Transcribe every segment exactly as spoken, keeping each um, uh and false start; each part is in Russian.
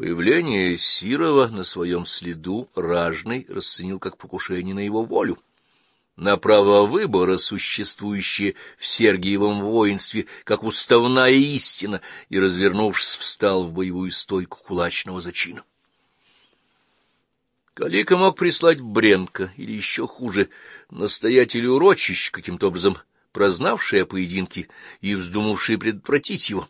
Появление Сирова на своем следу Ражный расценил как покушение на его волю, на право выбора, существующее в Сергиевом воинстве, как уставная истина, и, развернувшись, встал в боевую стойку кулачного зачина. Калика мог прислать Бренка, или еще хуже, настоятелю урочищ, каким-то образом прознавший о поединке и вздумавший предотвратить его.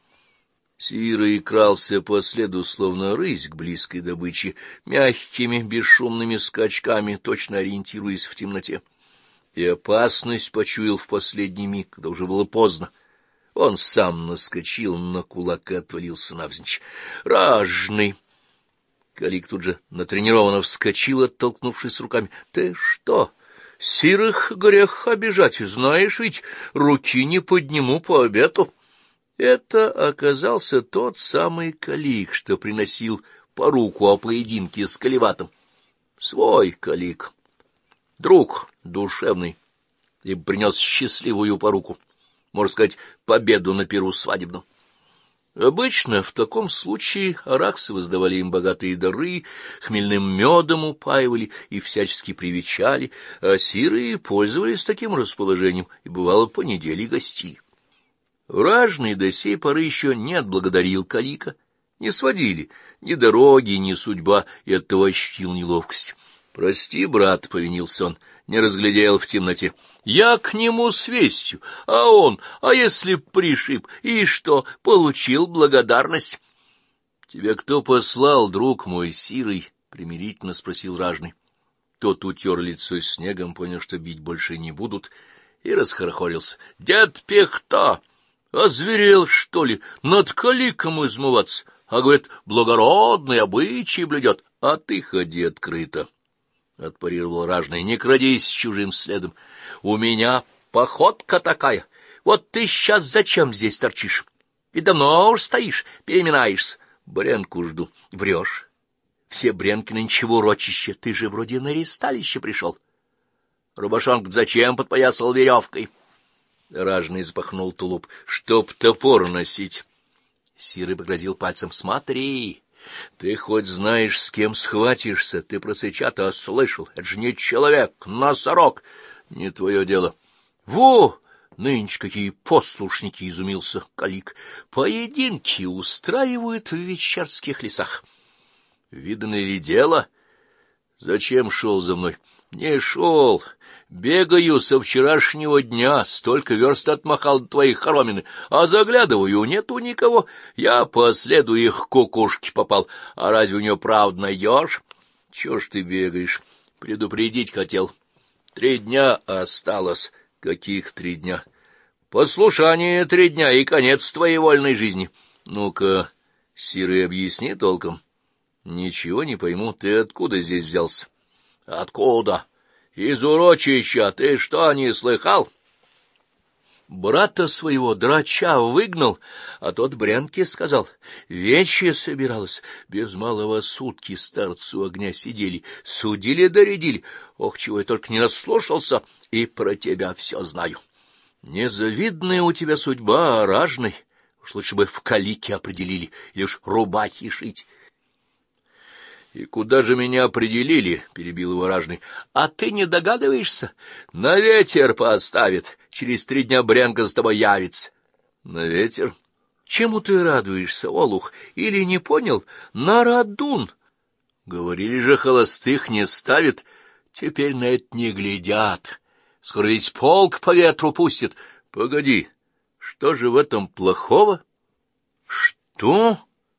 Сирый крался по следу, словно рысь к близкой добыче, мягкими, бесшумными скачками, точно ориентируясь в темноте. И опасность почуял в последний миг, когда уже было поздно. Он сам наскочил на кулак и отвалился навзничь. «Ражный!» Калик тут же натренированно вскочил, оттолкнувшись руками. «Ты что, Сирых грех обижать, знаешь ведь, руки не подниму по обету». Это оказался тот самый Калик, что приносил поруку о поединке с Каливатом. Свой Калик, друг душевный, и принес счастливую поруку, можно сказать, победу на пиру свадебном. Обычно в таком случае араксы воздавали им богатые дары, хмельным медом упаивали и всячески привечали, а сирые пользовались таким расположением и, бывало, по неделе гостили. Ражный до сей поры еще не отблагодарил Калика, не сводили ни дороги, ни судьба, и оттого ощутил неловкость. «Прости, брат», — повинился он, — не разглядел в темноте. «Я к нему с вестью, а он, а если пришиб, и что, получил благодарность?» «Тебя кто послал, друг мой, Сирый?» — примирительно спросил Ражный. Тот утер лицо снегом, понял, что бить больше не будут, и расхорохорился. «Дед Пехта! Озверел, что ли, над Каликом измываться? А, говорит, благородный обычай блюдет, а ты ходи открыто». — отпарировал Ражный, — не крадись чужим следом. У меня походка такая. Вот ты сейчас зачем здесь торчишь? И давно уж стоишь, переминаешься. Бренку жду. Врешь. Все Бренки нынче в урочище. Ты же вроде на ресталище пришел. Рубашонка зачем подпоясал веревкой? Ражный запахнул тулуп. Чтоб топор носить. Сирый погрозил пальцем. Смотри. Ты хоть знаешь, с кем схватишься, ты про сыча-то слышал, это же не человек, носорог, не твое дело. Во, нынче какие послушники, изумился Калик, поединки устраивают в вечерских лесах. Видно ли дело? Зачем шел за мной? Не шел. Бегаю со вчерашнего дня, столько верст отмахал до твоих хоромины, а заглядываю, нету никого. Я по следу их кукушки попал, а разве у нее правду найдешь? Чего ж ты бегаешь? Предупредить хотел. Три дня осталось. Каких три дня? Послушание три дня и конец твоей вольной жизни. Ну-ка, Сирый, объясни толком. Ничего не пойму, ты откуда здесь взялся? Откуда? Из урочища. Ты что, не слыхал? Брата своего драча выгнал, а тот Брянке сказал. Вече собиралась, без малого сутки старцу огня сидели, судили-доредили. Ох, чего я только не наслушался, и про тебя все знаю. Незавидная у тебя судьба, Ражный. Уж лучше бы в Калике определили, или уж рубахи шить. — И куда же меня определили? — перебил его Ражный. — А ты не догадываешься? На ветер поставит. Через три дня Брянка с тобой явится. — На ветер? Чему ты радуешься, олух? Или не понял? На радун. Говорили же, холостых не ставит. Теперь на это не глядят. Скоро ведь полк по ветру пустит. Погоди, что же в этом плохого? — Что?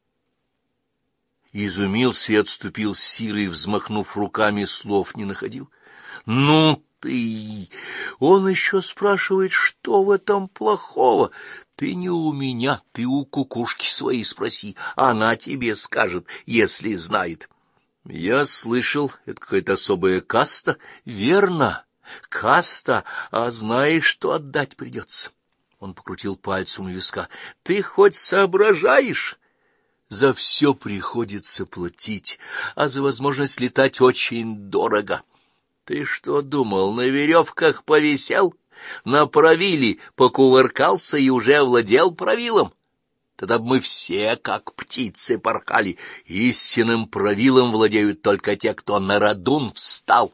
Изумился и отступил Сирый, взмахнув руками, слов не находил. — Ну ты! Он еще спрашивает, что в этом плохого? Ты не у меня, ты у кукушки своей спроси, она тебе скажет, если знает. — Я слышал, это какая-то особая каста. — Верно, каста, а знаешь, что отдать придется? Он покрутил пальцем у виска. — Ты хоть соображаешь? За все приходится платить, а за возможность летать очень дорого. Ты что думал, на веревках повисел, на правиле покувыркался и уже овладел правилом? тогда бы мы все, как птицы, порхали. Истинным правилом владеют только те, кто на радун встал.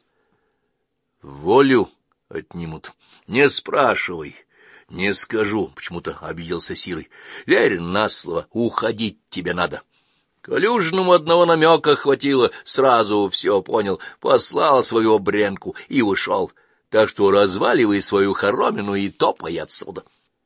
Волю отнимут. Не спрашивай, не скажу, почему-то обиделся Сирый. Верь на слово, уходить тебе надо. Калюжному одного намека хватило, сразу все понял, послал свою бренку и ушел. Так что разваливай свою хоромину и топай отсюда.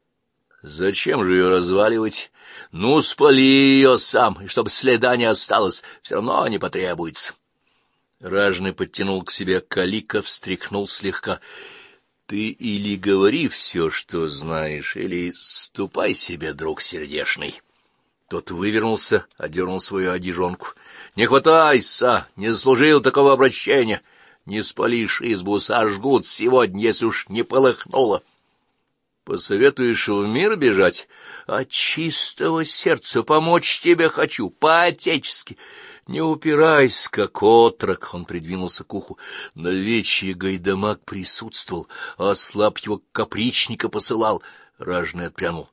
Зачем же ее разваливать? Ну, спали ее сам, и чтобы следа не осталось, все равно не потребуется. Ражный подтянул к себе Калика, встряхнул слегка. Ты или говори все, что знаешь, или ступай себе, друг сердешный. Тот вывернулся, одернул свою одежонку. — Не хватайся, не заслужил такого обращения. Не спалишь избу, сожгут сегодня, если уж не полыхнуло. — Посоветуешь в мир бежать? От чистого сердца помочь тебе хочу, по-отечески. Не упирайся, как отрок, — он придвинулся к уху. На вече Гайдамак присутствовал, а слаб его капричника посылал. Ражный отпрянул.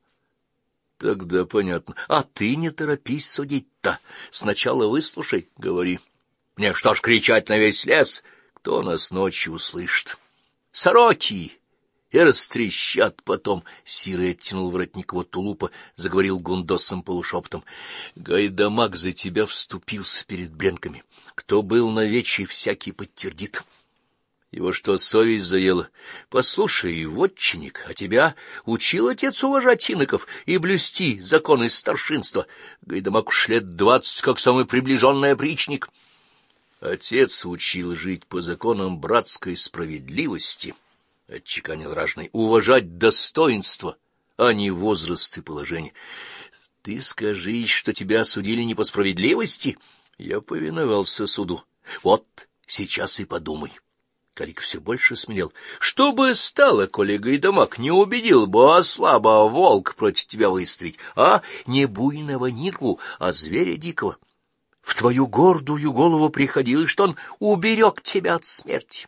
Тогда понятно. А ты не торопись судить-то. Сначала выслушай, говори. Мне что ж кричать на весь лес? Кто нас ночью услышит? Сороки! И растрещат потом. Сирый оттянул воротник его тулупа, заговорил гундосом полушептом. Гайдамак за тебя вступился перед бренками. Кто был на вече, всякий подтвердит. Его что, совесть заела? Послушай, вотчинник, а тебя учил отец уважать иноков и блюсти законы старшинства. Гайдамак уж лет двадцать, как самый приближенный опричник. Отец учил жить по законам братской справедливости, — отчеканил Ражный, — уважать достоинство, а не возраст и положение. Ты скажи, что тебя осудили не по справедливости? Я повиновался суду. Вот сейчас и подумай. Калик все больше смелел. Что бы стало, коли Гайдамак не убедил бы, а слабо волк против тебя выставить, а не буйного нирву, а зверя дикого? В твою гордую голову приходилось, что он уберег тебя от смерти.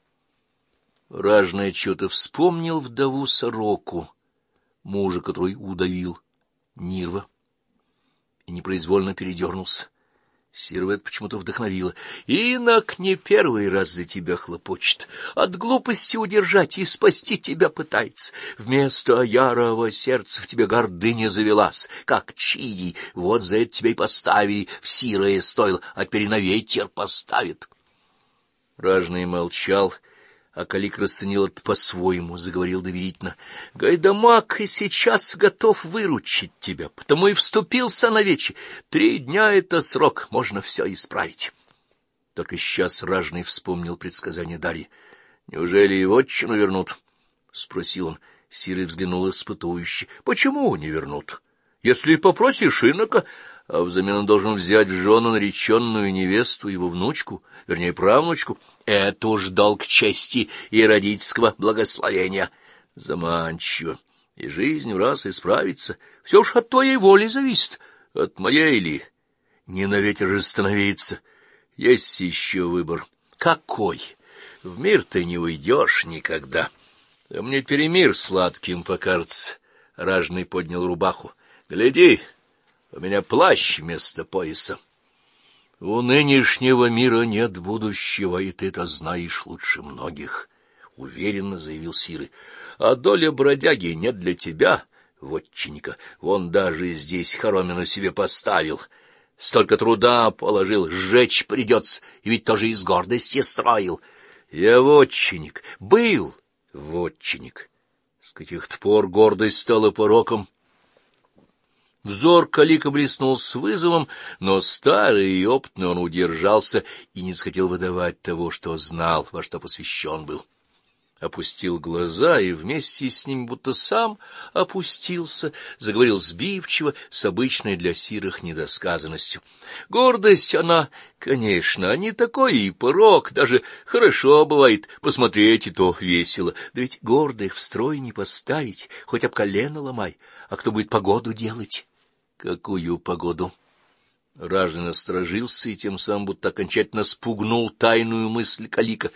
Ражный что-то вспомнил вдову Сороку, мужа, который удавил Нирва, и непроизвольно передернулся. Сирова это почему-то вдохновило. Инок не первый раз за тебя хлопочет, от глупости удержать и спасти тебя пытается. Вместо ярого сердца в тебе гордыня завелась, как чидий. Вот за это тебя и поставили в сирое стойло, а теперь и на ветер поставит. Ражный молчал, а Калик расценил это по-своему, заговорил доверительно. Гайдамак и сейчас готов выручить тебя, потому и вступился на вече. Три дня — это срок, можно все исправить. Только сейчас Ражный вспомнил предсказание Дарьи. — Неужели и вотчину вернут? — спросил он. Сирый взглянул испытующе. — Почему не вернут? Если попросишь инока, а взамен он должен взять в жену нареченную невесту, его внучку, вернее, правнучку, это уж долг чести и родительского благословения. Заманчиво, и жизнь в раз исправится. Все уж от твоей воли зависит, от моей ли? Не на ветер же становиться. Есть еще выбор. Какой? В мир ты не уйдешь никогда. А мне теперь и мир сладким покажется. Ражный поднял рубаху. Гляди, у меня плащ вместо пояса. У нынешнего мира нет будущего, и ты это знаешь лучше многих, — уверенно заявил Сирый. А доля бродяги не для тебя, вотчинника. Вон даже здесь хоромину себе поставил. Столько труда положил, сжечь придется, и ведь тоже из гордости строил. Я вотчинник, был вотчинник. С каких-то пор гордость стала пороком. Взор Калика блеснул с вызовом, но старый и опытный он удержался и не захотел выдавать того, что знал, во что посвящен был. Опустил глаза и вместе с ним будто сам опустился, заговорил сбивчиво, с обычной для сирых недосказанностью. Гордость она, конечно, не такой и порок, даже хорошо бывает посмотреть, и то весело. Да ведь гордых в строй не поставить, хоть об колено ломай, а кто будет погоду делать? Какую погоду? Ражный насторожился и тем самым будто окончательно спугнул тайную мысль Калика.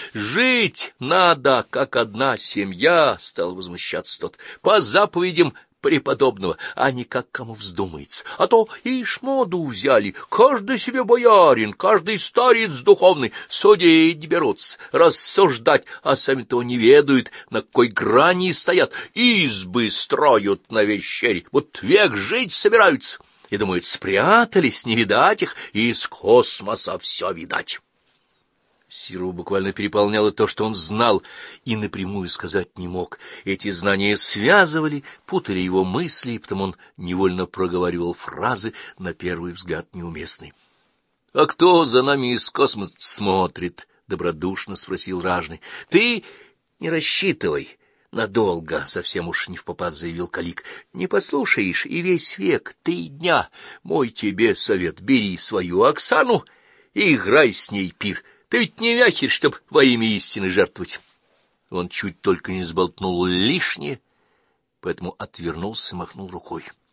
«Жить надо, как одна семья!» — стал возмущаться тот. «По заповедям преподобного, а не как кому вздумается. А то ишь моду взяли, каждый себе боярин, каждый старец духовный, судить берутся, рассуждать, а сами того не ведают, на какой грани стоят, избы строят на вещере, вот век жить собираются, и думают, спрятались, не видать их, и из космоса все видать. Сиру буквально переполняло то, что он знал, и напрямую сказать не мог. Эти знания связывали, путали его мысли, и потому он невольно проговаривал фразы, на первый взгляд неуместные. — А кто за нами из космоса смотрит? — добродушно спросил ражный. — Ты не рассчитывай надолго, — совсем уж не впопад заявил Калик. — Не послушаешь, и весь век, три дня. Мой тебе совет: бери свою Оксану и играй с ней пир. Ты ведь не вяхерь, чтоб во имя истины жертвовать. Он чуть только не сболтнул лишнее, поэтому отвернулся и махнул рукой.